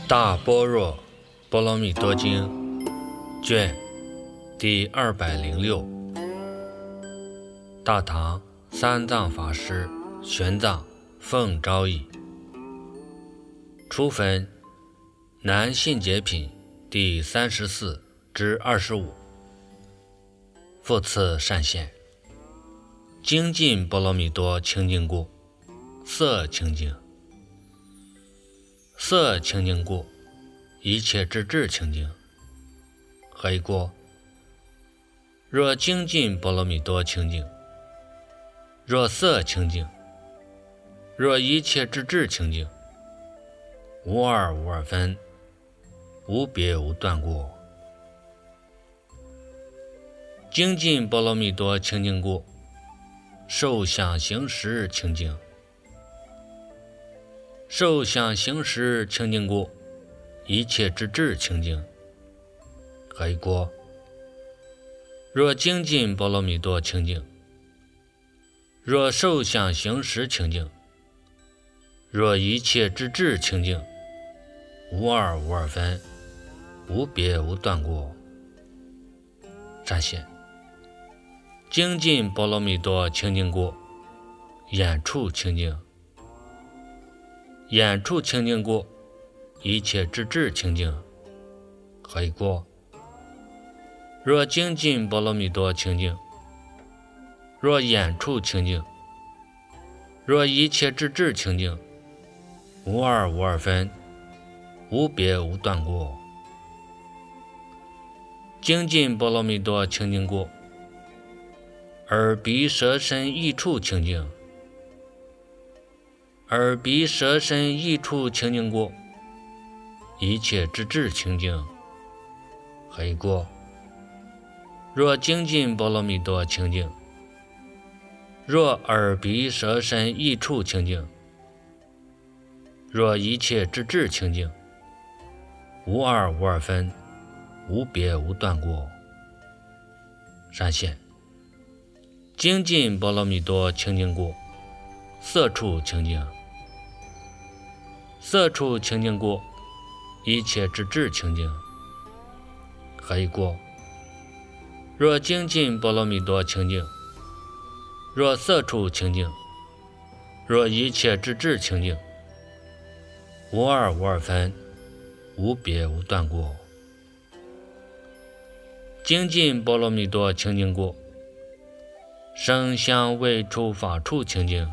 大般若波罗蜜多经卷第206，大唐三藏法师玄奘奉诏译，初分南信解品第34至25。复次善现，精进波罗蜜多清净故，色清净。色清净故，一切之智清净。何以故？若精进波罗蜜多清净，若色清净，若一切之智清净，无二无二分，无别无断过。精进波罗蜜多清净故，受想行识清净。受想行识清净故，一切之智清净。何以故？若精进波罗蜜多清净，若受想行识清净，若一切之智清净，无二无二分，无别无断过。善现，精进波罗蜜多清净故，眼处清净。眼处清净故，一切之智清净。何以故？若精进波罗蜜多清净，若眼处清净，若一切之智清净，无二无二分，无别无断过。精进波罗蜜多清净故，耳鼻舌身意处清净。耳鼻舌身意处清净故，一切之智清净。何以故？若精进波罗蜜多清净，若耳鼻舌身意处清净，若一切之智清净，无二无二分，无别无断过。善现，精进波罗蜜多清净故，色处清净。色处清净故，一切之智清净。何以故？若精进波罗蜜多清净，若色处清净，若一切之智清净，无二无二分，无别无断过。精进波罗蜜多清净故，声香味触法处清净。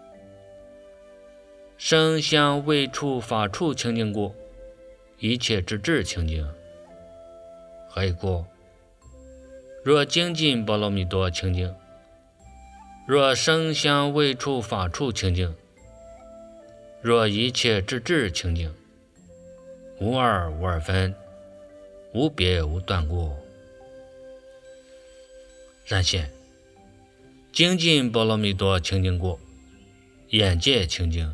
声香味触法处清净故，一切之智清净。何以故？若精进波罗蜜多清净，若声香味触法处清净，若一切之智清净，无二无二分，无别无断过。善现，精进波罗蜜多清净故，眼界清净。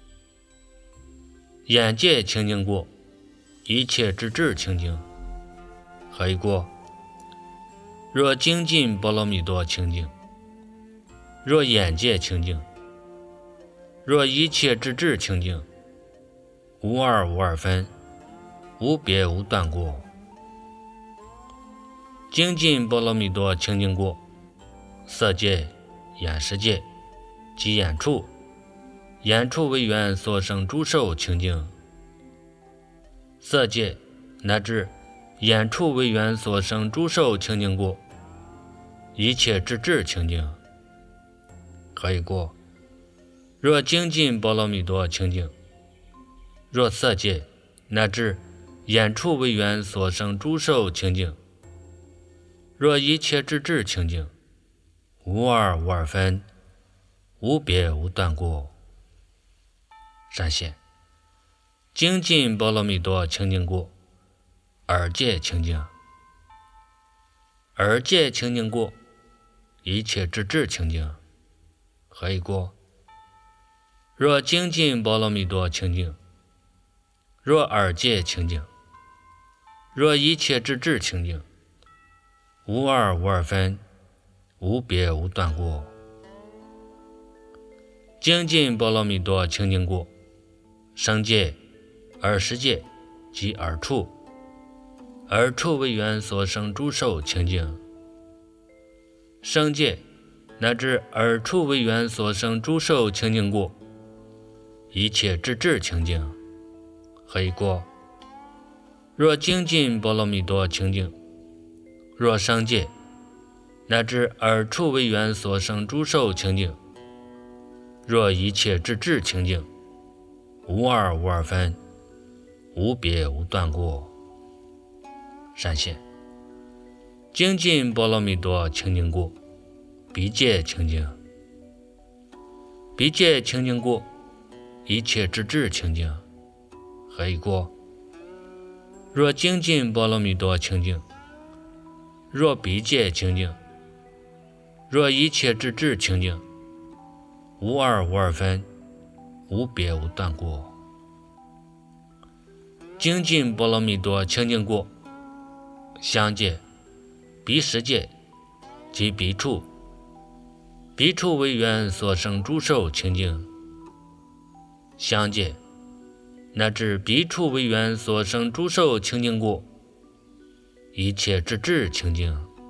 眼界清净故，一切之智清净。何以故？若精进波罗蜜多清净，若眼界清净，若一切之智清净，无二无二分，无别无断过。精进波罗蜜多清净故，色界、眼识界及眼处，眼处为缘所生诸受清净。色界乃至眼处为缘所生诸受清净故，一切之智清净。何以故？若精进波罗蜜多清净，若色界乃至眼处为缘所生诸受清净，若一切之智清净，无二无二分，无别无断过。善现，精进波罗蜜多清净故，耳界清净。耳界清净故，一切之智清净。何以故？若精进波罗蜜多清净，若耳界清净，若一切之智清净，无二无二分，无别无断过。精进波罗蜜多清净故，声界、耳识界即耳处，耳处为缘所生诸受清净。生界乃至耳处为缘所生诸受清净故，一切之智清净。何以故？若精进波罗蜜多清净，若生界乃至耳处为缘所生诸受清净，若一切之智清净，无二无二分，无别无断过。善现精进波罗蜜多清净故，彼界清净。彼界清净故，一切之智清净。何以故？若精进波罗蜜多清净，若彼界清净，若一切之智清净，无二无二分，无别无断过。精进波罗蜜多清净故，相界、彼识界及彼处，彼处为缘所生诸受清净。相界乃至彼处为缘所生诸受清净故，一切之智清净。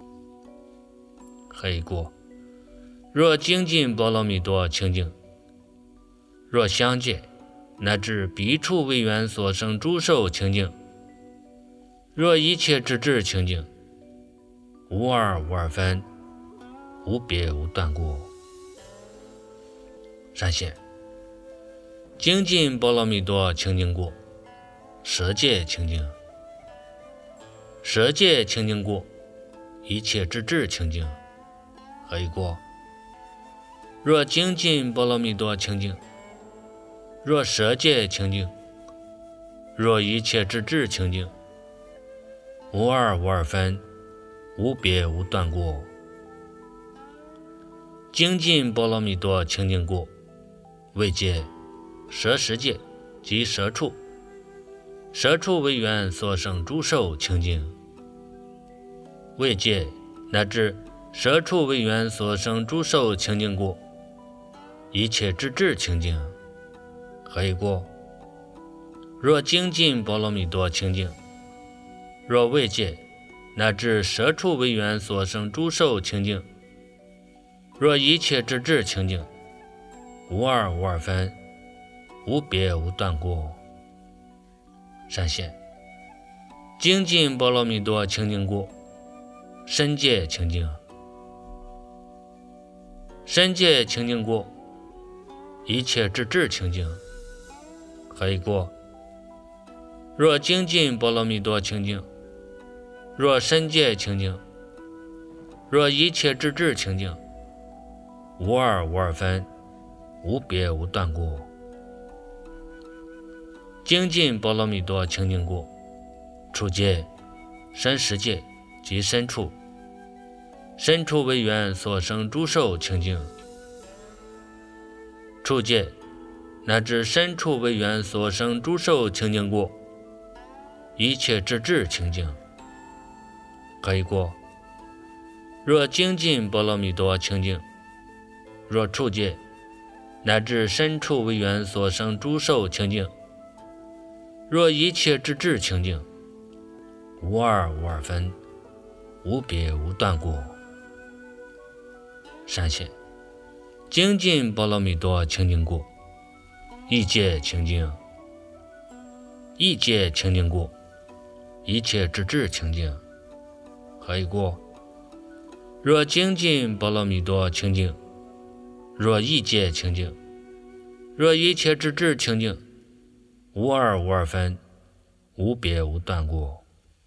何以故？若精进波罗蜜多清净，若相界乃至彼处为缘所生诸受清净，若一切之智清净，无二无二分，无别无断过。善现精进波罗蜜多清净故，舍界清净。舍界清净故，一切之智清净。何以故？若精进波罗蜜多清净，若舍界清净，若一切之智清净，无二无二分，无别无断过。精进波罗蜜多清净故，为界、舍识界及舍处，舍处为缘所生诸受清净。为界乃至舍处为缘所生诸受清净故，一切之智清净。何以故？若精进波罗蜜多清净，若为界乃至舍处为缘所生诸受清净，若一切之智清净，无二无二分，无别无断过。善现精进波罗蜜多清净故，身界清净。身界清净故，一切之智清净。何以故？若精进波罗蜜多清净，若身界清净，若一切之智清净，无二无二分，无别无断过。精进波罗蜜多清净故，处界、身识界及身处，身处为缘所生诸受清净。处界乃至身处为缘所生诸受清净故，一切之智清净。何以故？若精进波罗蜜多清净，若处界乃至身处为缘所生诸受清净，若一切之智清净，无二无二分，无别无断过。善现精进波罗蜜多清净故，意界清净。意界清净故，一切之智清净。何以故？若精进波罗蜜多清净，若意界清净，若一切之智清净，无二无二分，无别无断过。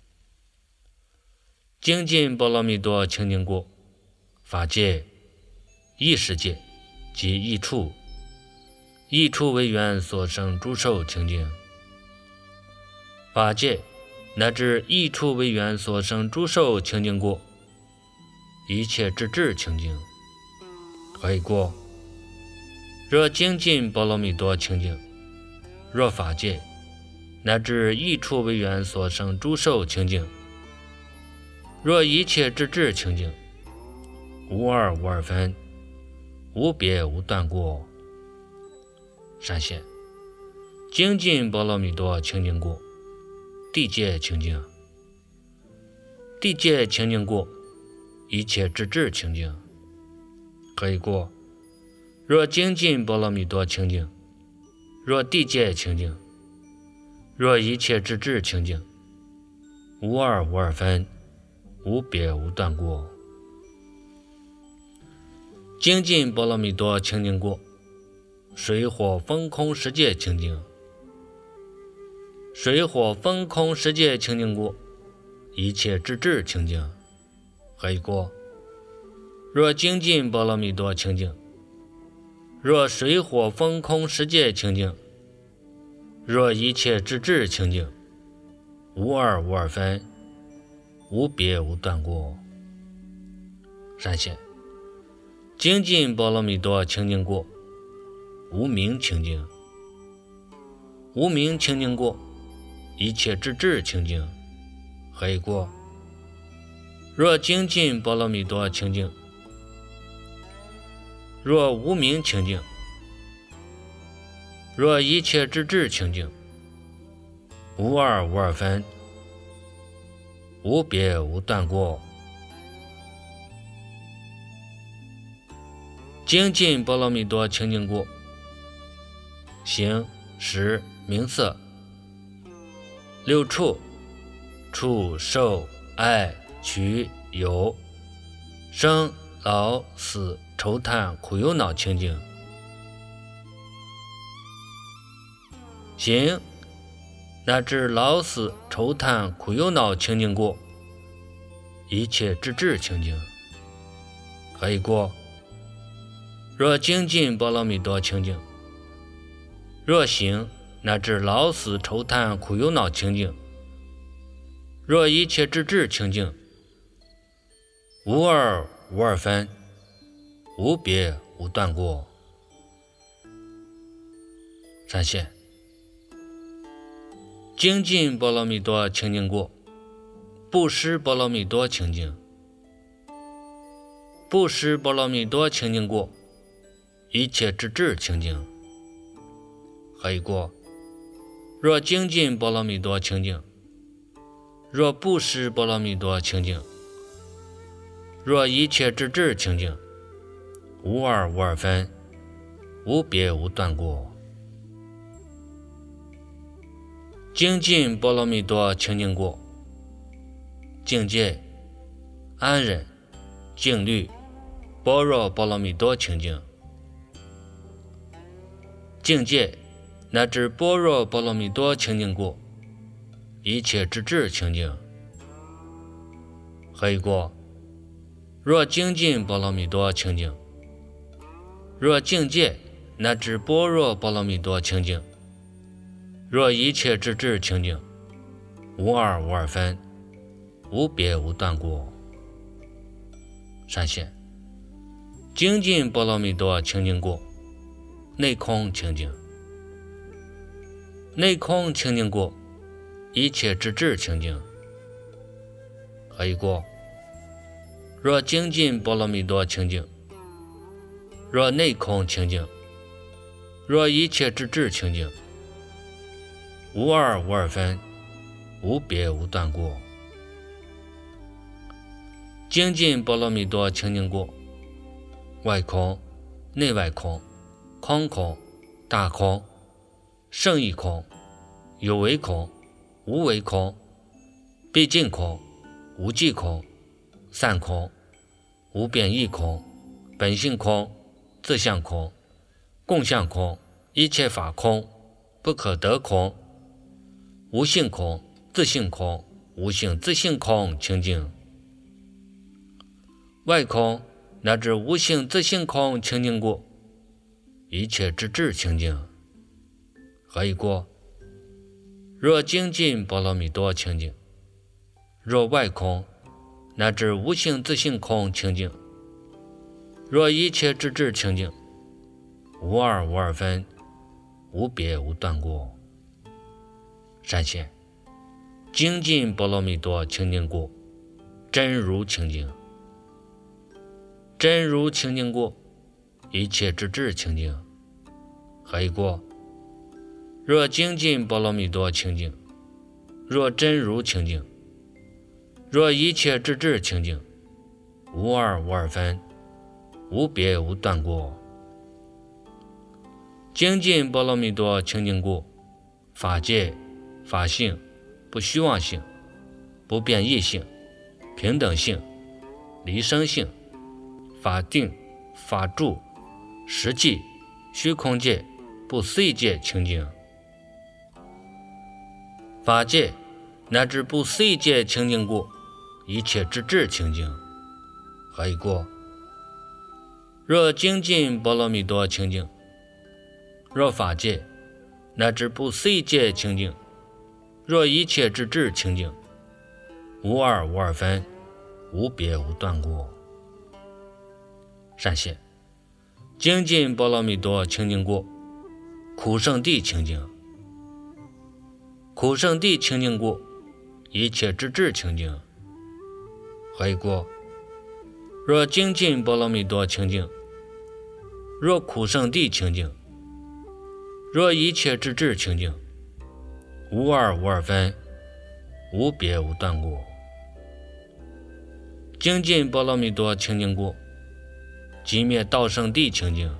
精进波罗蜜多清净故，法界、意识界及意处，意处为缘所生诸受清净。法界乃至意处为缘所生诸受清净故，一切之智清净。何以故？若精进波罗蜜多清净，若法界乃至意处为缘所生诸受清净，若一切之智清净，无二无二分，无别无断过。善现精进波罗蜜多清净故， 地界清净。地界清净过，一切之智清净。可以过。若精进波罗蜜多清净，若地界清净，若一切之智清净，无二无二分，无别无断过。精进波罗蜜多清净过，水火风空十界清净。水火风空十界清净过，一切之智清净。可以过。若精进波罗蜜多清净，若水火风空十界清净，若一切之智清净，无二无二分，无别无断过。善现。精进波罗蜜多清净过，无明清净。无明清净过，一切之智清净。可以过。若精进波罗蜜多清净，若无明清净，若一切之智清净，无二无二分，无别无断过。精进波罗蜜多清净过，形识名色六处，触受爱取有生老死愁叹苦忧恼清净。行乃至老死愁叹苦忧恼清净过，一切之智清净。可以过。若精进波罗蜜多清净，若行乃至老死愁叹苦忧恼清净，若一切之智清净，无二无二分，无别无断过。善现。精进波罗蜜多清净过，布施波罗蜜多清净。布施波罗蜜多清净过，一切之智清净。可以过。若精进波罗蜜多清净，若布施波罗蜜多清净，若一切之智清净，无二无二分，无别无断过。精进波罗蜜多清净过，境界安忍静虑般若波罗蜜多清净。境界乃至般若波罗蜜多清净过，一切之智清净。可以过。若精进波罗蜜多清净，若境界乃至般若波罗蜜多清净，若一切之智清净，无二无二分，无别无断过。善现。精进波罗蜜多清净过，内空清净。内空清净过，一切之智清净。可以过。若精进波罗蜜多清净，若内空清净，若一切之智清净，无二无二分，无别无断过。精进波罗蜜多清净过，外空内外空，空空大空，胜义空，有为空无为空，毕竟空无际空，散空无变异空，本性空自相空，共相空，一切法空，不可得空，无性空自性空，无性自性空清净。外空乃至无性自性空清净过，一切之智清净。可以过。若精进波罗蜜多清净，若外空乃至无性自性空清净，若一切之智清净，无二无二分，无别无断过。善现。精进波罗蜜多清净过，真如清净。真如清净过，一切之智清净。可以过。若精进波罗蜜多清净， 若真如清净，若一切智智清净，无二无二分，无别无断过。精进波罗蜜多清净故，法界、法性、不虚妄性、不变异性、平等性、离生性、法定、法住、实际、虚空界、不思议界清净。法界乃至不思议界清净故，一切智智清净。何以故？若精进波罗蜜多清净，若法界乃至不思议界清净，若一切智智清净，无二无二分，无别无断过。善现，精进波罗蜜多清净过，苦圣地清净。苦圣地清净过，一切智智清净。何以故？若精进波罗蜜多清净，若苦圣地清净，若一切智智清净，无二无二分，无别无断过。精进波罗蜜多清净故，寂灭道圣地清净。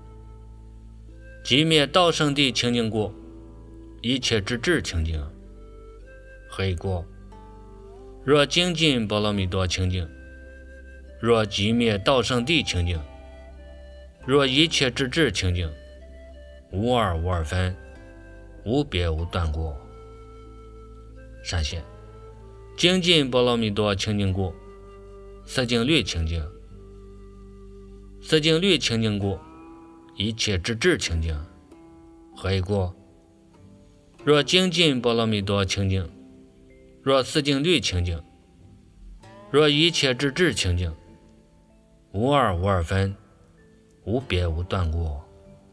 寂灭道圣地清净故，一切智智清净。何以故？若精进波罗蜜多清净，若寂灭道圣地清净，若一切智智清净，无二无二分，无别无断过。善现，精进波罗蜜多清净故，色净律清净。色净律清净故，一切智智清净。何以故？若精进波罗蜜多清净，若色净律清净，若一切智智清净，无二无二分，无别无断过。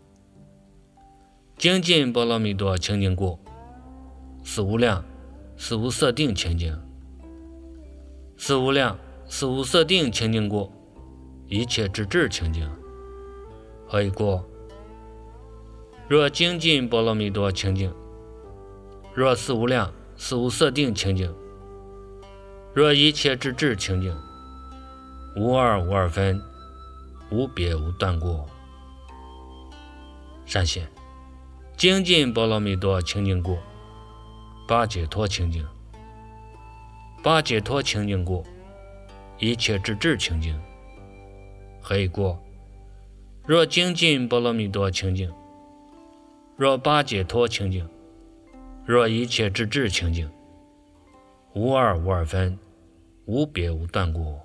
精进波罗蜜多清净故，四无量、四无色定清净。四无量、四无色定清净故，一切智智清净。何以故？若精进波罗蜜多清净，若四无量、四无色定清净，若一切智智清净，无二无二分，无别无断过。善现，精进波罗蜜多清净故，八解脱清净。八解脱清净故，一切智智清净。何以故？若精进波罗蜜多清净，若八解脱清净，若一切智智清净，无二无二分，无别无断过。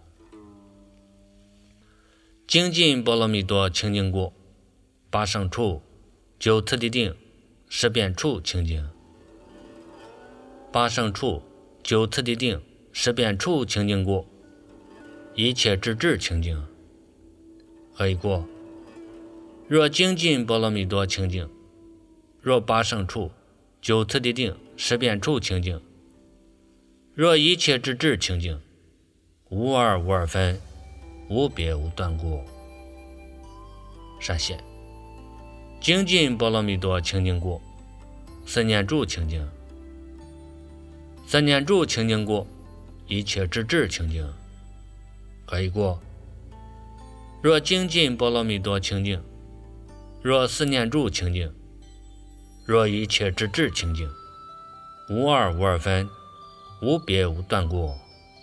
精进波罗蜜多清净故，八胜处、九次第定、十遍处清净。八胜处、九次第定、十遍处清净故，一切智智清净。何以故？若精进波罗蜜多清净，若八胜处、九次第定、十遍处清净，若一切智智清净，无二无二分，无别无断过。善现，精进波罗蜜多清净故，四念住清净。四念住清净故，一切智智清净。何以故？若精进波罗蜜多清净，若四念住清净，若一切智智清净，无二无二分，无别无断过。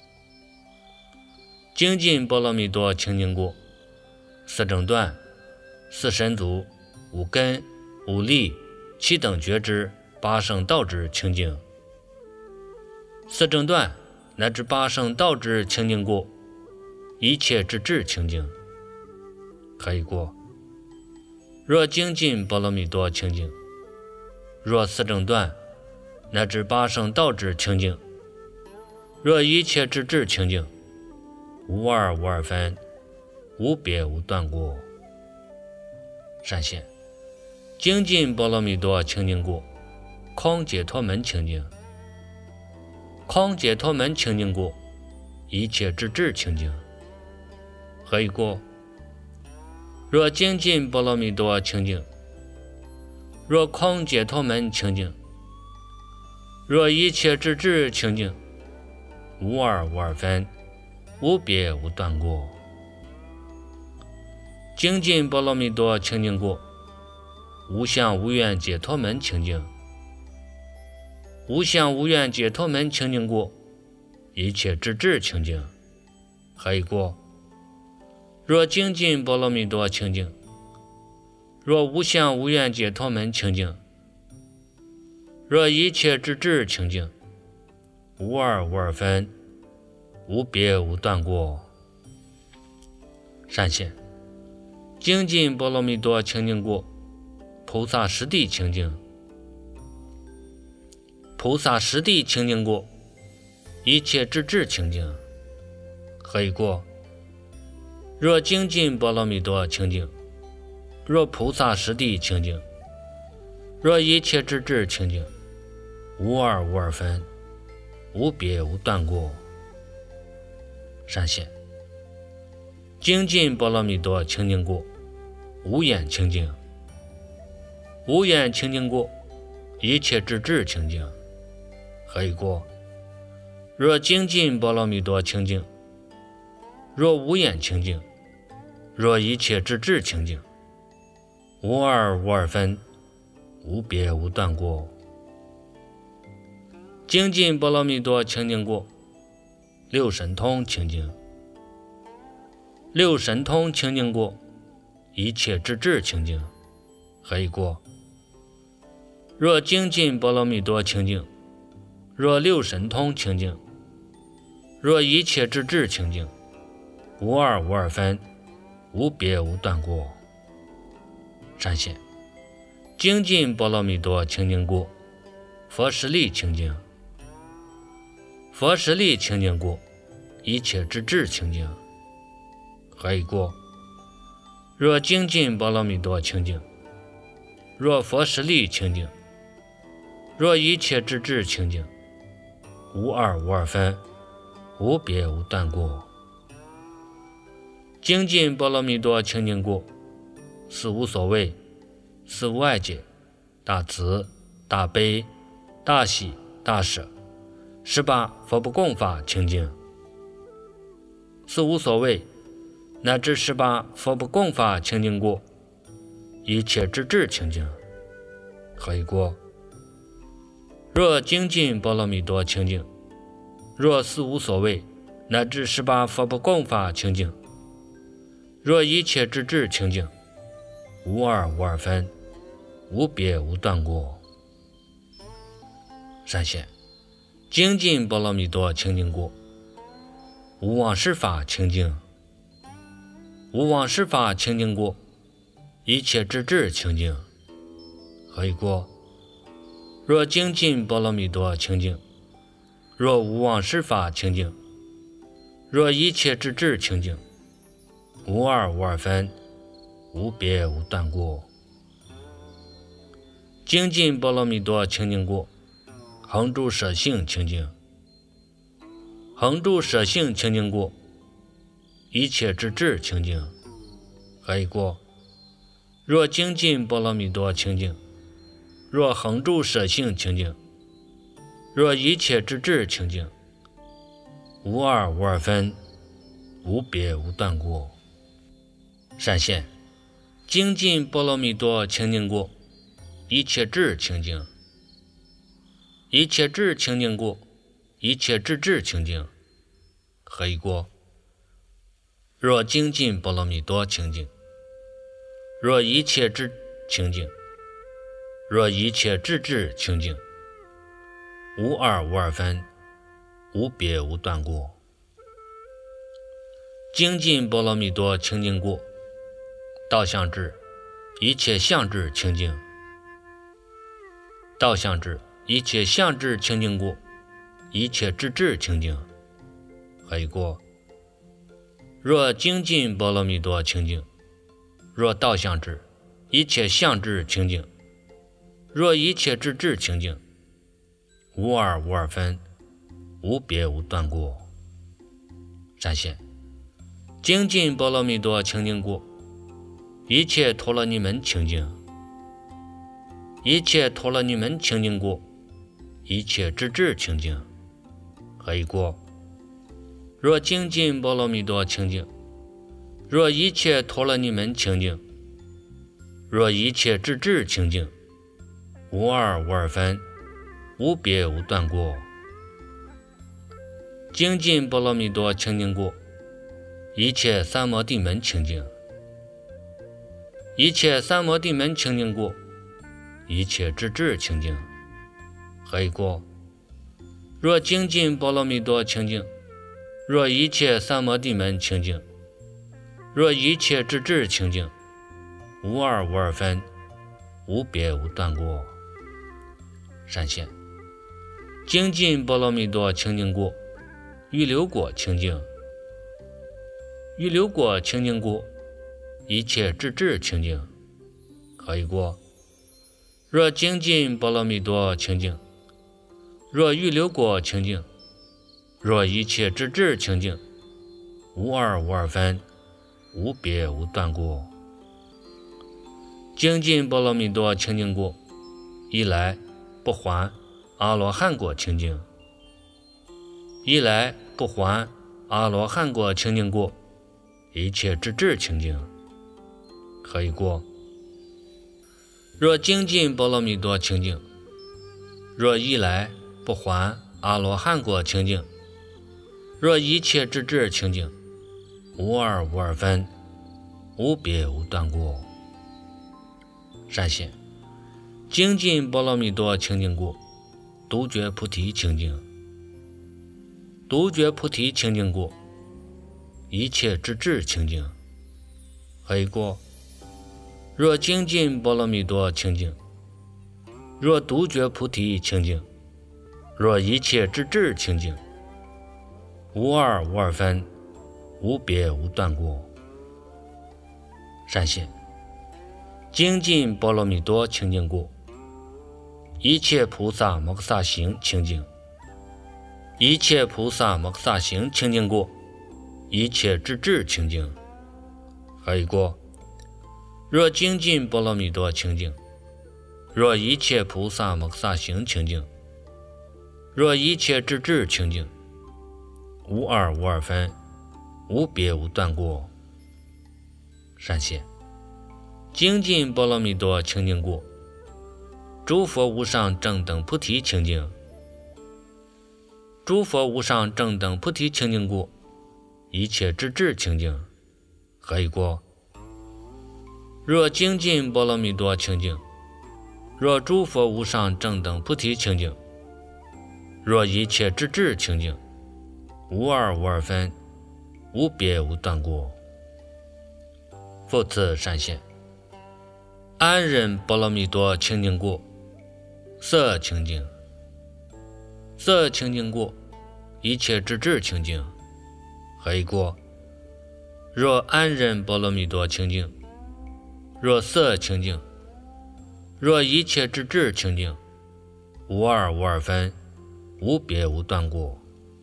精进波罗蜜多清净故，四正断、四神足、五根、五力、七等觉知、八圣道之清净。四正断乃至八圣道之清净故，一切智智清净。何以故？若精进波罗蜜多清净，若四正断乃至八圣道之清净，若一切智智清净，无二无二分，无别无断过。善现，精进波罗蜜多清净故，空解脱门清净。空解脱门清净故，一切智智清净。何以故？若精进波罗蜜多清净，若空解脱门清净， 若一切之智清净，无二无二分，无别无断过。精进波罗蜜多清净过，无相无愿解脱门清净，无相无愿解脱门清净过，一切之智清净，何以过？若精进波罗蜜多清净，若无相无愿解脱门清净，若一切之智清净，无二无二分，无别无断过。善现，精进波罗蜜多清净过，菩萨实地清净，菩萨实地清净过，一切之智清净，何以过？若精进波罗蜜多清净，若菩萨实地清净，若一切之智清净，无二无二分，无别无断过。善现，精进波罗蜜多清净过，无眼清净，无眼清净过，一切之智清净，何以过？若精进波罗蜜多清净，若无眼清净，若一切之智清净，无二无二分，无别无断过。精进波罗蜜多清净过，六神通清净，六神通清净过，一切之智清净，何以过？若精进波罗蜜多清净，若六神通清净，若一切之智清净，无二无二分，无别无断过。善现，精进波罗蜜多清净过，佛实力清净，佛实力清净过，一切之智清净，何以过？若精进波罗蜜多清净，若佛实力清净，若一切之智清净，无二无二分，无别无断过。精进波罗蜜多清净过，四无所谓，四无碍解，大慈大悲大喜大舍，18佛不共法清净，四无所谓乃至18佛不共法清净过，一切之智清净，何以过？若精进波罗蜜多清净，若四无所谓乃至18佛不共法清净，若一切之智清净，无二无二分，无别无断过。善现，精进波罗蜜多清净过，无妄事法清净，无妄事法清净过，一切之智清净，何以过？若精进波罗蜜多清净，若无妄事法清净，若一切之智清净，无二无二分，无别无断过。精进波罗蜜多清净过，恒住舍性清净，恒住舍性清净过，一切之智清净，何以过？若精进波罗蜜多清净，若恒住舍性清净，若一切之智清净，无二无二分，无别无断过。善现，精进波罗蜜多清净过，一切智清净，一切智清净过，一切智智清净，何以过？若精进波罗蜜多清净，若一切智清净，若一切智智清净，无二无二分，无别无断过。精进波罗蜜多清净过，道相智，一切相智清净，道相智，一切相智清净过，一切智智清净，何以过？若精进波罗蜜多清净，若道相智，一切相智清净，若一切智智清净，无二无二分，无别无断过。善现，精进波罗蜜多清净过，一切陀罗尼门清净，一切陀罗尼门清净过， 一切智智清净，可以过。若精进波罗蜜多清净，若一切陀罗尼门清净，若一切智智清净，无二无二分，无别无断过。精进波罗蜜多清净过，一切三摩地门清净，一切三摩地门清净过，一切智智清净，可以过。若精进波罗蜜多清净，若一切三摩地门清净，若一切智智清净，无二无二分，无别无断过。善现。精进波罗蜜多清净过，预流果清净，预流果清净过，一切智智清净，可以过。若精进波罗蜜多清净，若预流果清净，若一切智智清净，无二无二分，无别无断过。精进波罗蜜多清净过，一来不还阿罗汉果清净，一来不还阿罗汉果清净过，一切智智清净，可以过。若精进波罗蜜多清净，若一来不还阿罗汉果清净，若一切智智清净，无二无二分，无别无断过。善现。精进波罗蜜多清净过，独觉菩提清净，独觉菩提清净过，一切智智清净，可以过。若精进波罗蜜多清净，若独觉菩提清净，若一切智智清净，无二无二分，无别无断过。善现。精进波罗蜜多清净过，一切菩萨摩诃萨行清净，一切菩萨摩诃萨行清净过，一切智智清净，可以过。若精进波罗蜜多清净，若一切菩萨摩诃萨行清净，若一切智智清净，无二无二分，无别无断过。善现。精进波罗蜜多清净过，诸佛无上正等菩提清净，诸佛无上正等菩提清净过，一切智智清净，可以过。若精进波罗蜜多清净，若诸佛无上正等菩提清净，若一切智智清净，无二无二分，无别无断过。复次善现。安忍波罗蜜多清净过，色清净，色清净过，一切智智清净，可以过。若安忍波罗蜜多清净，若色清净，若一切智智清净，无二无二分，无别无断过。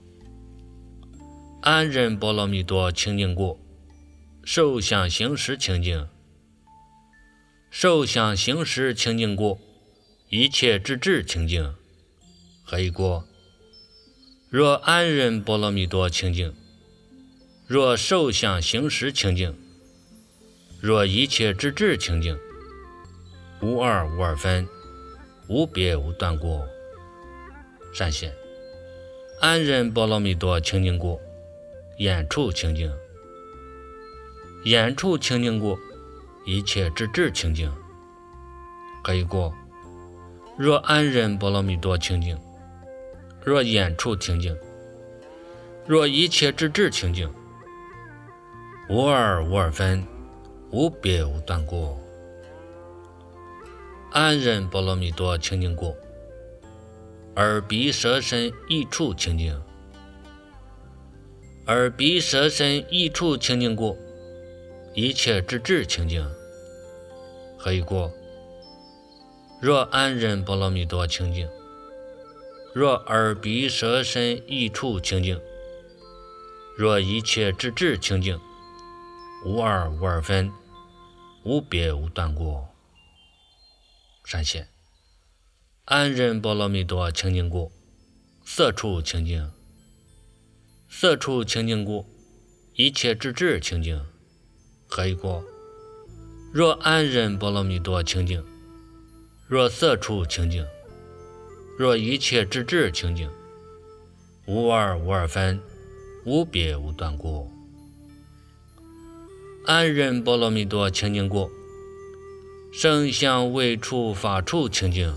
安忍波罗蜜多清净过，受想行识清净，受想行识清净过，一切智智清净，可以过。若安忍波罗蜜多清净，若受想行识清净，若一切智智清净，无二无二分，无别无断过。善现。安忍波罗蜜多清净过，眼处清净，眼处清净过，一切智智清净，可以过。若安忍波罗蜜多清净，若眼处清净，若一切智智清净，无二无二分，无别无断过。安忍波罗蜜多清净过，耳鼻舌身意处清净，耳鼻舌身意处清净过，一切智智清净，可以过。若安忍波罗蜜多清净，若耳鼻舌身意处清净，若一切智智清净，无二无二分，无别无断过。善现。 安忍波罗蜜多清净故，色处清净。色处清净故，一切智智清净。何以故？若安忍波罗蜜多清净，若色处清净，若一切智智清净，无二无二分，无别无断故。安忍波罗蜜多清净故，声香味触法处清净。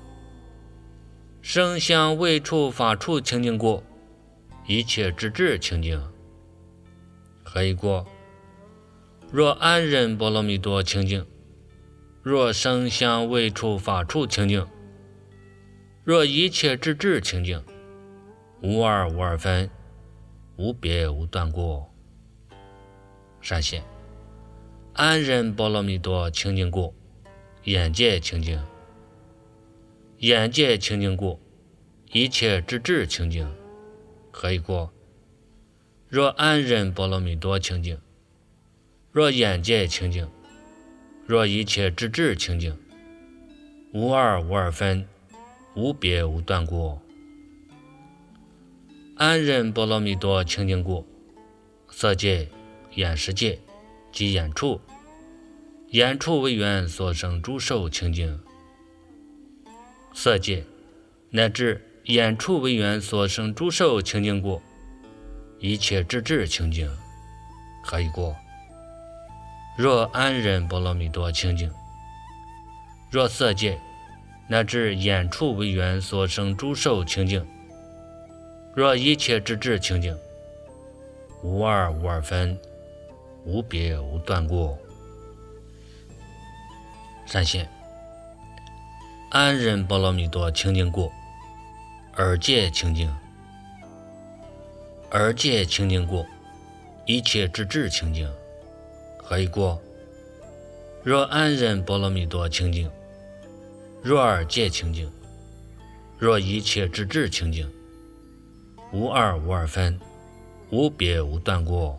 声香味触法处清净故，一切智智清净。何以故？若安忍波罗蜜多清净，若声香味触法处清净，若一切智智清净，无二无二分，无别无断故。善现安忍波罗蜜多清净故，眼界清净。眼界清净故，一切智智清净。何以故？若安忍波罗蜜多清净，若眼界清净，若一切智智清净，无二无二分，无别无断故。安忍波罗蜜多清净故，色界、眼识界及眼处，眼处为缘所生诸受清净。色界乃至眼处为缘所生诸受清净故，一切智智清净。何以故？若安忍波罗蜜多清净，若色界乃至眼处为缘所生诸受清净，若一切智智清净，无二无二分，无别无断故。善现安忍波罗蜜多清净故，耳界清净。耳界清净故，一切智智清净。何以故？若安忍波罗蜜多清净，若耳界清净，若一切智智清净，无二无二分，无别无断故。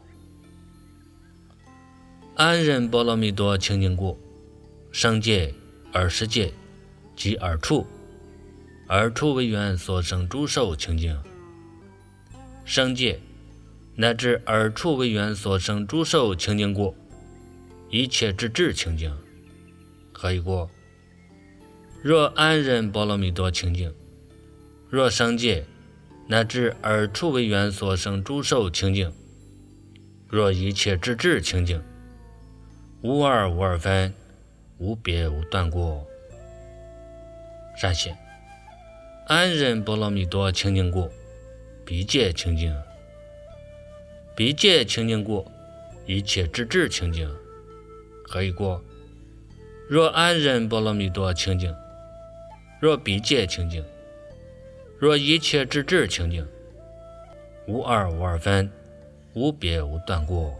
安忍波罗蜜多清净故，声界、耳识界及耳处，耳处为缘所生诸受清净。声界乃至耳处为缘所生诸受清净故，一切智智清净。何以故？若安忍波罗蜜多清净，若声界乃至耳处为缘所生诸受清净，若一切智智清净，无二无二分，无别无断故。善现安忍波罗蜜多清净故，鼻界清净。鼻界清净故，一切智智清净。何以故？若安忍波罗蜜多清净，若鼻界清净，若一切智智清净，无二无二分，无别无断故。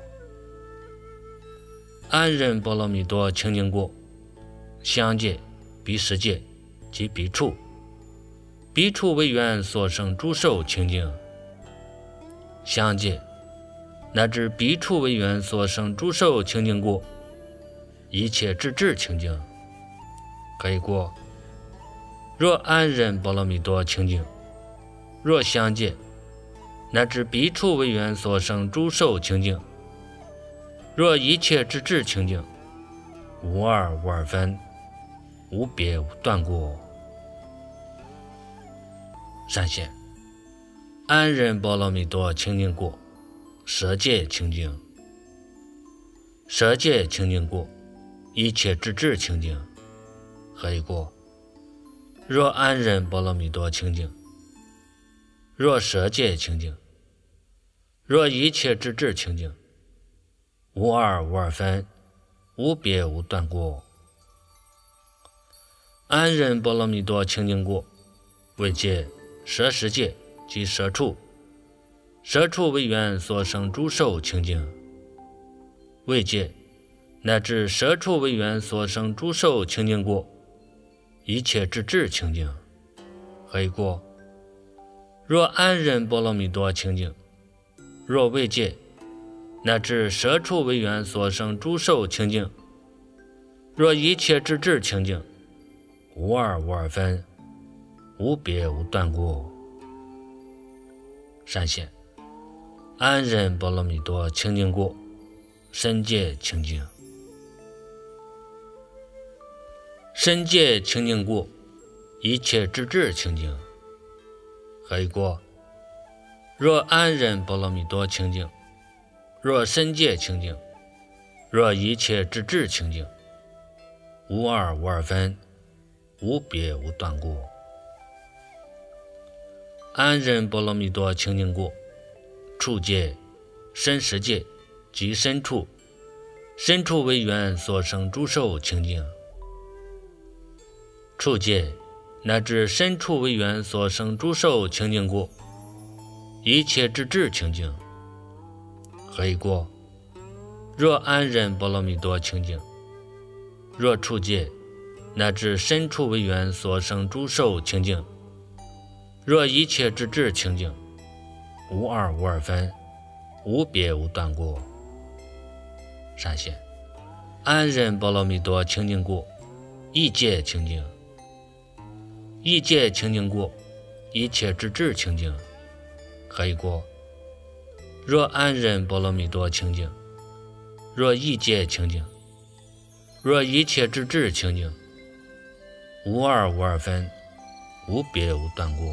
安忍波罗蜜多清净故，香界、鼻识界及鼻处，鼻处为缘所生诸受清净。香界乃至鼻处为缘所生诸受清净故，一切智智清净。何以故？若安忍波罗蜜多清净，若香界乃至鼻处为缘所生诸受清净，若一切智智清净，无二无二分，无别无断故。善现安忍波罗蜜多清净故，舌界清净。舌界清净故，一切智智清净。何以故？若安忍波罗蜜多清净，若舌界清净，若一切智智清净，无二无二分，无别无断故。安忍波罗蜜多清净故，为界、舌识界及舌处，舌处为缘所生诸受清净。为界乃至舌处为缘所生诸受清净故，一切智智清净。何以故？若安忍波罗蜜多清净，若为界乃至舌处为缘所生诸受清净，若一切智智清净，无二无二分， 无别无断故。善现安忍波罗蜜多清净故，身界清净。身界清净故，一切智智清净。何以故？若安忍波罗蜜多清净，若身界清净，若一切智智清净，无二无二分，无别无断故。安忍波罗蜜多清净故，处界、身识界及身处，身处为缘所生诸受清净。处界乃至身处为缘所生诸受清净故，一切智智清净。何以故？若安忍波罗蜜多清净，若处界乃至身处为缘所生诸受清净，若一切智智清净，无二无二分，无别无断故。善现安忍波罗蜜多清净故，意界清净。意界清净故，一切智智清净。何以故？若安忍波罗蜜多清净，若意界清净，若一切智智清净，无二无二分，无别无断故。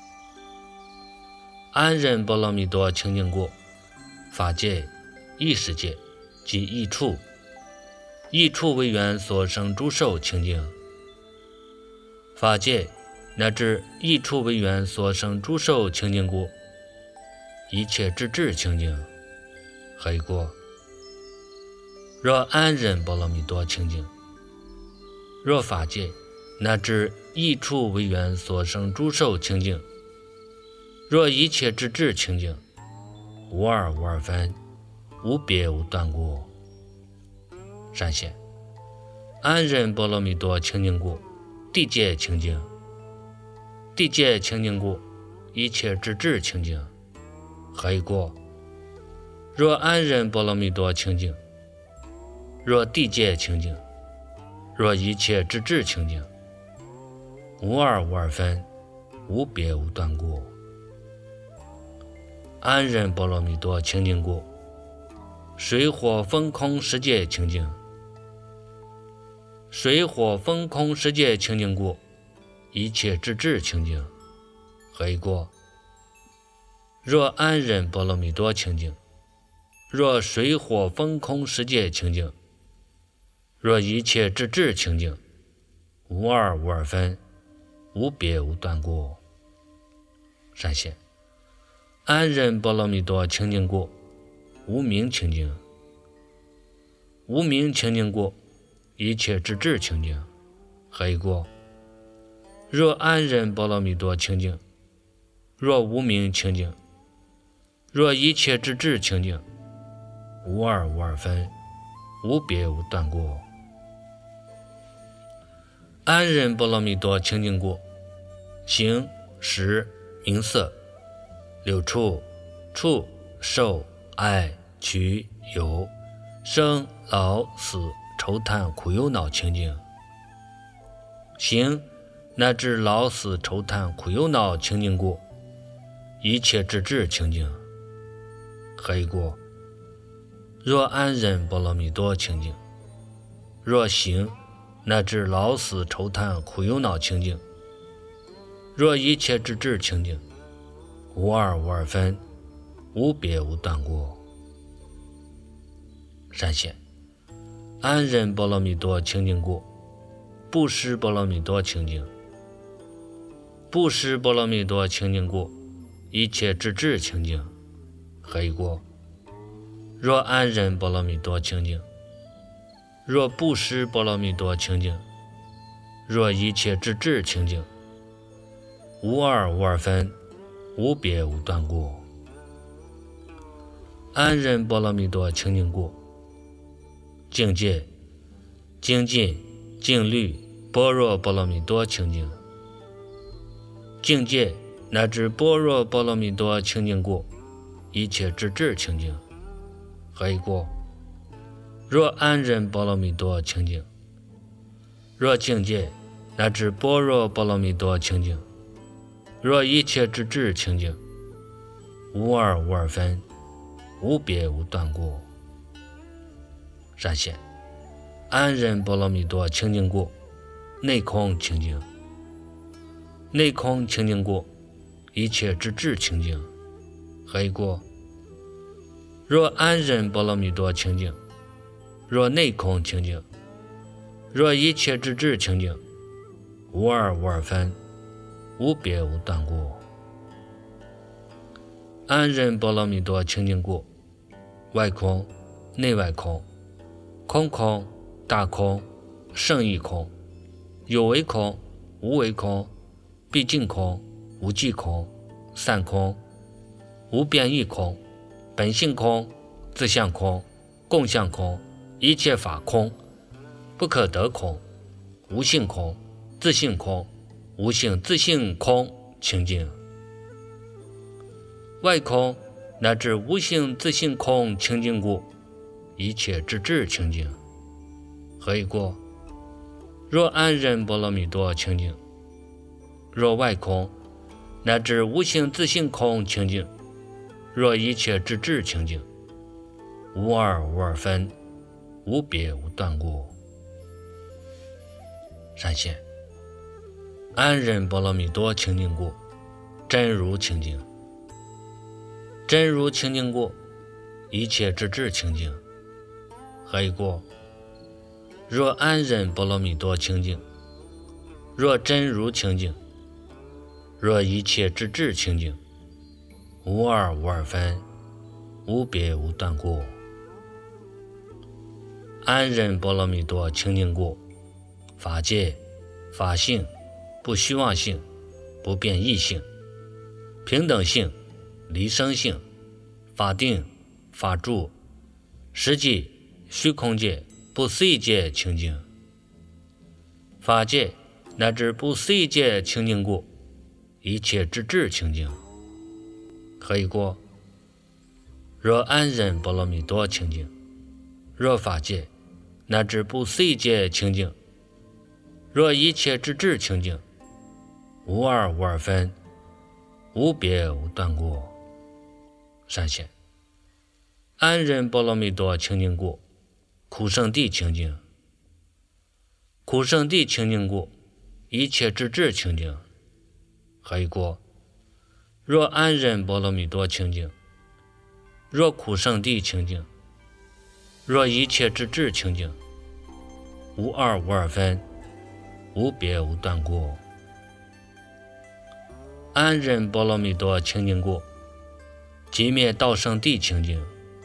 安忍波罗蜜多清净故，法界、意识界及意处，意处为缘所生诸受清净。法界乃至意处为缘所生诸受清净故，一切智智清净。何以故？若安忍波罗蜜多清净，若法界乃至意处为缘所生诸受清净，若一切智智清净，无二无二分，无别无断故。善现安忍波罗蜜多清净故，地界清净。地界清净故，一切智智清净。何以故？若安忍波罗蜜多清净，若地界清净，若一切智智清净，无二无二分，无别无断故。安忍波罗蜜多清净故，水火风空十界清净。水火风空十界清净故，一切智智清净。何以故？若安忍波罗蜜多清净，若水火风空十界清净，若一切智智清净，无二无二分，无别无断故。善现安忍波罗蜜多清净故，无明清净。无明清净故，一切智智清净。何以故？若安忍波罗蜜多清净，若无明清净，若一切智智清净，无二无二分，无别无断故。安忍波罗蜜多清净故，形、识、名色、六处、处、受、爱、取、有、生、老、死、愁叹、苦忧恼清净。形乃至老死愁叹苦忧恼清净故，一切智智清净。何以故？若安忍波罗蜜多清净，若形乃至老死愁叹苦忧恼清净，若一切智智清净，无二无二分，无别无断故。善现安忍波罗蜜多清净故，布施波罗蜜多清净。布施波罗蜜多清净故，一切智智清净。何以故？若安忍波罗蜜多清净，若布施波罗蜜多清净，若一切智智清净，无二无二分，无别无断故。安忍波罗蜜多清净故，境界、精进、净律、般若波罗蜜多清净。境界乃至般若波罗蜜多清净故，一切智智清净。何以故？若安忍波罗蜜多清净，若境界乃至般若波罗蜜多清净， 若一切之智清净，无二无二分，无别无断过。闪现安忍波罗蜜多清净过，内空清净，内空清净过，一切之智清净。何以过？若安忍波罗蜜多清净，若内空清净，若一切之智清净，无二无二分，无别无断过。安忍波罗蜜多清净过，外空内外空，空空大空，胜义空，有为空无为空，毕竟空无际空，散空无变异空，本性空，自相空，共相空，一切法空，不可得空，无性空，自性空，无性自性空清净。外空乃至无性自性空清净故，一切之智清净。何以过？若安忍波罗蜜多清净，若外空乃至无性自性空清净，若一切之智清净，无二无二分，无别无断过。闪现安忍波罗蜜多清净过，真如清净，真如清净过，一切之智清净。何以过？若安忍波罗蜜多清净，若真如清净，若一切之智清净，无二无二分，无别无断过。安忍波罗蜜多清净过，法界、法性、不虚妄性、不变异性、平等性、离生性、法定、法住、实际、虚空界、不思议界清净。法界乃至不思议界清净过，一切之智清净。何以过？若安忍波罗蜜多清净，若法界乃至不思议界清净，若一切之智清净，无二无二分，无别无断过。闪现安忍波罗蜜多清净过，苦圣地清净，苦圣地清净过，一切之智清净。何以过？若安忍波罗蜜多清净，若苦圣地清净，若一切之智清净，无二无二分，无别无断过。安忍波罗蜜多清净过，寂灭道圣地清净，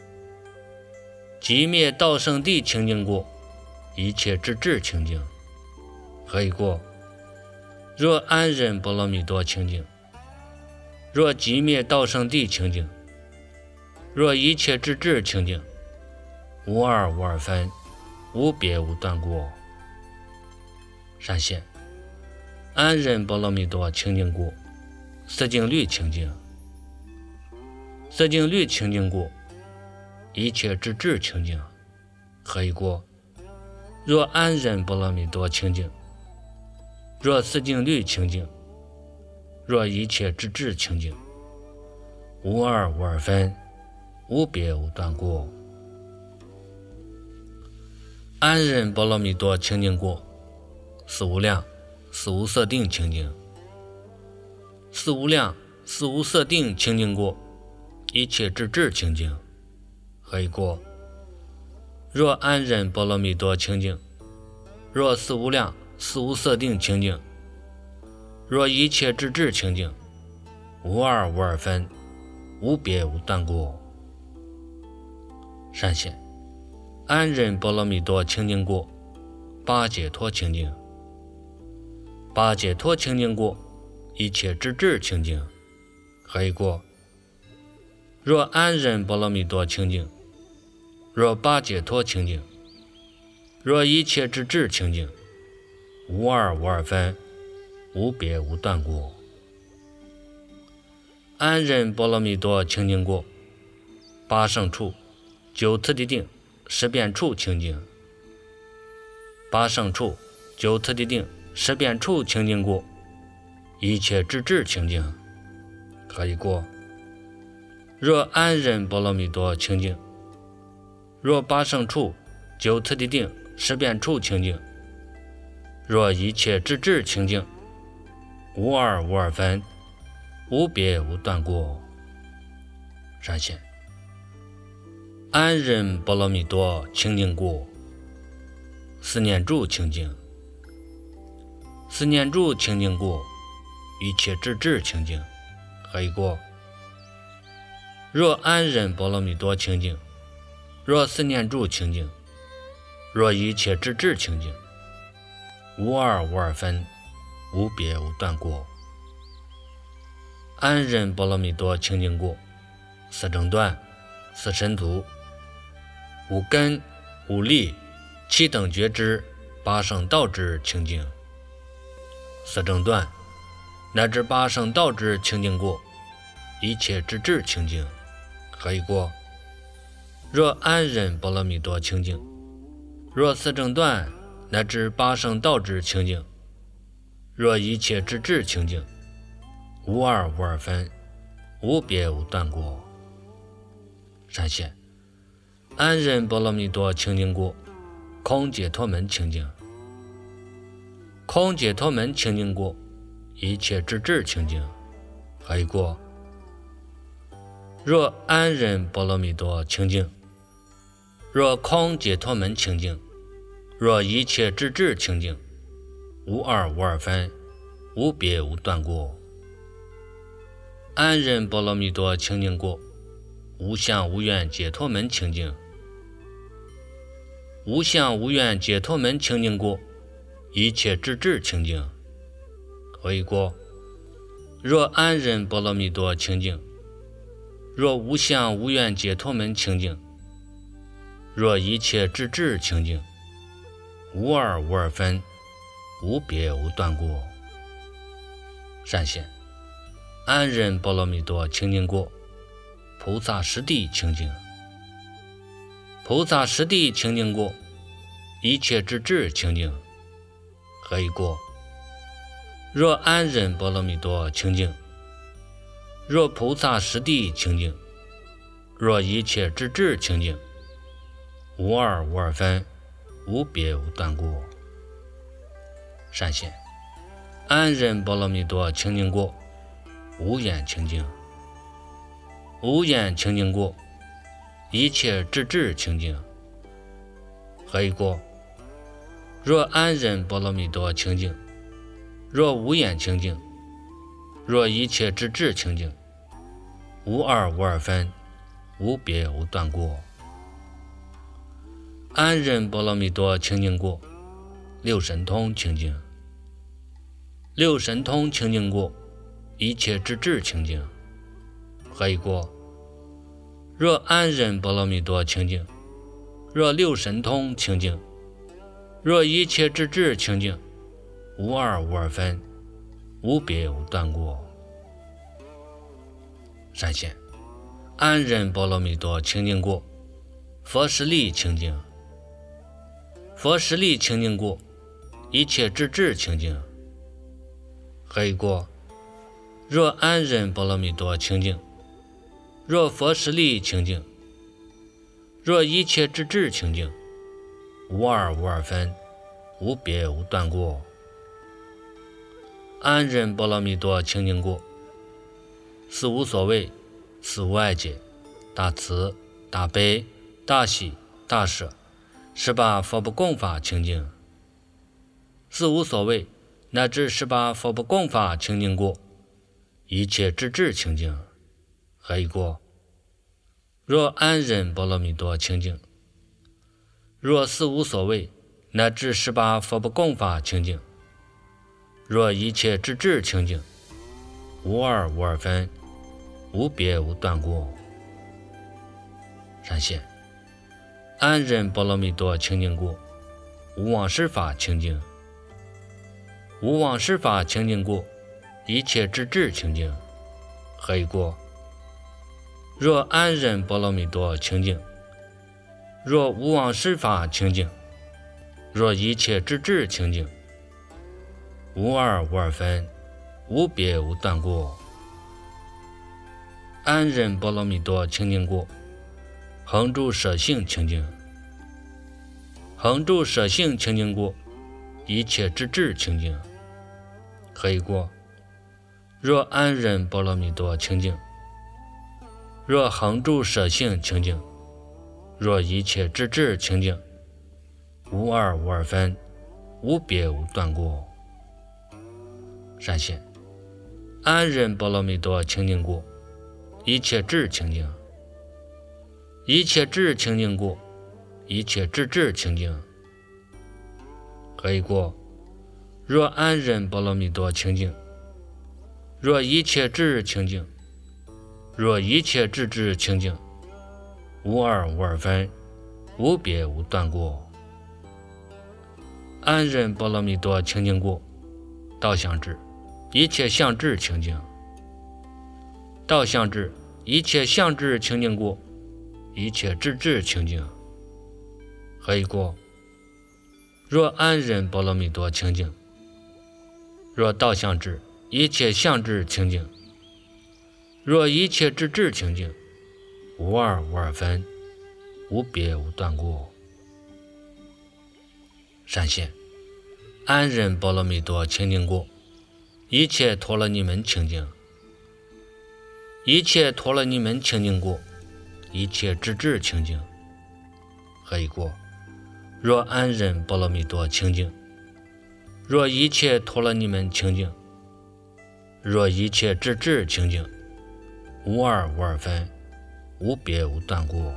寂灭道圣地清净过，一切之智清净。何以过？若安忍波罗蜜多清净，若寂灭道圣地清净，若一切之智清净，无二无二分，无别无断过。闪现安忍波罗蜜多清净过，色净律清净，色净律清净过，一切之智清净。何以过？若安忍波罗蜜多清净，若色净律清净，若一切之智清净，无二无二分，无别无断过。安忍波罗蜜多清净过，四无量、四无色定清净，四无量、四无色定清净过，一切之智清净。何以过？若安忍波罗蜜多清净，若四无量、四无色定清净，若一切之智清净，无二无二分，无别无断过。闪现安忍波罗蜜多清净过，八解脱清净，八解脱清净过，一切之智清净。何以过？若安忍波罗蜜多清净，若八解脱清净，若一切之智清净，无二无二分，无别无断过。安忍波罗蜜多清净过，八胜处、九次第定、十遍处清净，八胜处、九次第定、十遍处清净过， 一切智智清净，可以过。若安忍波罗蜜多清净，若八胜处、九次第定、十遍处清净，若一切智智清净，无二无二分，无别无断过。善现安忍波罗蜜多清净过，思念住清净，思念住清净过，一切智智清净，可以过。若安忍波罗蜜多清净，若思念住清净，若一切智智清净，无二无二分，无别无断过。安忍波罗蜜多清净过，四正断、四神足、五根、五力、七等觉知、八圣道之清净，四正断乃至八圣道之清净过，一切智智清净，可以过。若安忍波罗蜜多清净，若四正断乃至八圣道之清净，若一切智智清净，无二无二分，无别无断过。善现安忍波罗蜜多清净过，空解脱门清净，空解脱门清净过，一切智智清净，可以过。若安忍波罗蜜多清净，若空解脱门清净，若一切智智清净，无二无二分，无别无断过。安忍波罗蜜多清净过，无相无愿解脱门清净，无相无愿解脱门清净过，一切智智清净，可以过。若安忍波罗蜜多清净，若无相无愿解脱门清净，若一切智智清净，无二无二分，无别无断过。善现安忍波罗蜜多清净过，菩萨实地清净，菩萨实地清净过，一切智智清净，可以过。若安忍波罗蜜多清净，若菩萨实地清净，若一切智智清净，无二无二分，无别无断过。善现安忍波罗蜜多清净过，无眼清净，无眼清净过，一切智智清净，可以过。若安忍波罗蜜多清净，若无眼清净，若一切智智清净，无二无二分，无别无断过。安忍波罗蜜多清净过，六神通清净，六神通清净过，一切智智清净，可以过。若安忍波罗蜜多清净，若六神通清净，若一切智智清净，无二无二分，无别无断过。善现安忍波罗蜜多清净过，佛实力清净，佛实力清净过，一切智智清净，可以过。若安忍波罗蜜多清净，若佛实力清净，若一切智智清净，无二无二分，无别无断过。安忍波罗蜜多清净过，四无所谓，四无碍解，大慈大悲大喜大舍，十八佛不共法清净，四无所谓乃至十八佛不共法清净过，一切智智清净，可以过。若安忍波罗蜜多清净，若四无所谓乃至十八佛不共法清净，若一切智智清净，无二无二分，无别无断过。善现安忍波罗蜜多清净过，无妄施法清净，无妄施法清净过，一切智智清净，可以过。若安忍波罗蜜多清净，若无妄施法清净，若一切智智清净，无二无二分， 无别无断过。安忍波罗蜜多清净过，恒住舍性清净，恒住舍性清净过，一切之智清净。可以过。若安忍波罗蜜多清净，若恒住舍性清净，若一切之智清净，无二无二分，无别无断过。善现，安忍波罗蜜多清净过，一切智清净，一切智清净过，一切之智清净。可以过。若安忍波罗蜜多清净，若一切智清净，若一切智智清净，无二无二分，无别无断过。安忍波罗蜜多清净过，道相智，一切相智清净，道相智，一切相智清净过，一切智智清净。可以过。若安忍波罗蜜多清净，若道相智，一切相智清净，若一切智智清净，无二无二分，无别无断过。善现，安忍波罗蜜多清净过，一切陀罗尼门清净，一切陀罗尼门清净过，一切智智清净。可以过。若安忍波罗蜜多清净，若一切陀罗尼门清净，若一切智智清净，无二无二分，无别无断过。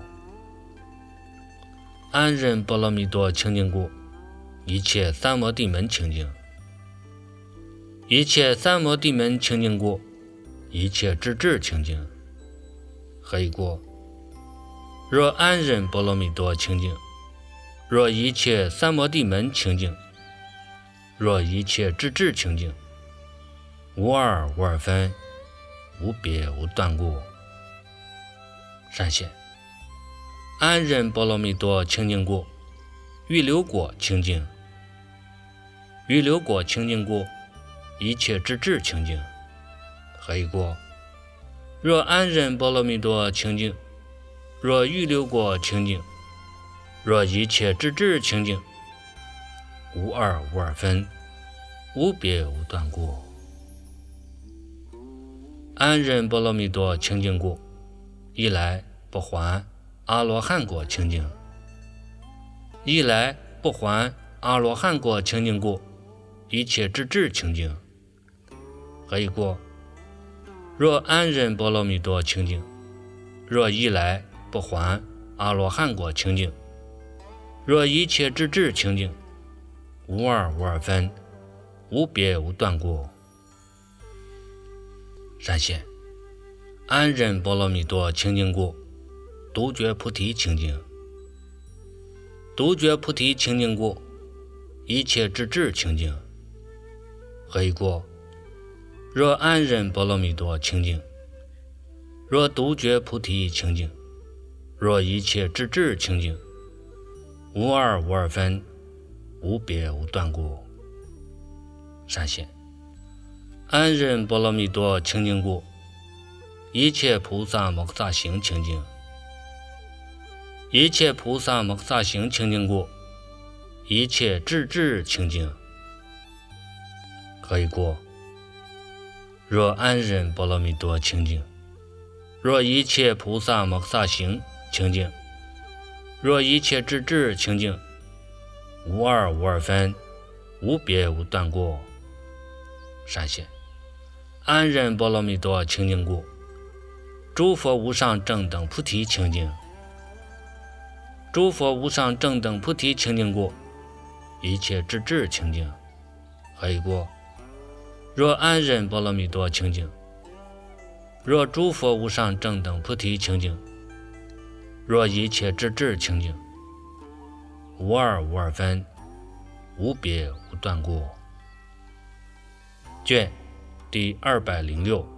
安忍波罗蜜多清净过，一切三摩地门清净，一切三摩地门清净过，一切智智清净。可以过。若安忍波罗蜜多清净，若一切三摩地门清净，若一切智智清净，无二无二分，无别无断过。善现，安忍波罗蜜多清净过，预流果清净，预流果清净过，一切智智清净。可以过。若安忍波罗蜜多清净，若预流果清净，若一切智智清净，无二无二分，无别无断过。安忍波罗蜜多清净过，一来不还阿罗汉果清净，一来不还阿罗汉果清净过，一切智智清净。可以过。若安忍波罗蜜多清净，若一来不还阿罗汉果清净，若一切智智清净，无二无二分，无别无断过。善现，安忍波罗蜜多清净过，独觉菩提清净，独觉菩提清净过，一切智智清净。可以过。若安忍波罗蜜多清净，若独觉菩提清净，若一切智智清净，无二无二分，无别无断过。善现，安忍波罗蜜多清净过，一切菩萨摩诃萨行清净，一切菩萨摩诃萨行清净过，一切智智清净。可以过。若安忍波罗蜜多清净，若一切菩萨摩诃萨行清净，若一切智智清净，无二无二分，无别无断过。善现，安忍波罗蜜多清净过，诸佛无上正等菩提清净，诸佛无上正等菩提清净过，一切智智清净。可以过。若安忍波罗蜜多清净，若诸佛无上正等菩提清净，若一切智智清净，无二无二分，无别无断过。卷第206。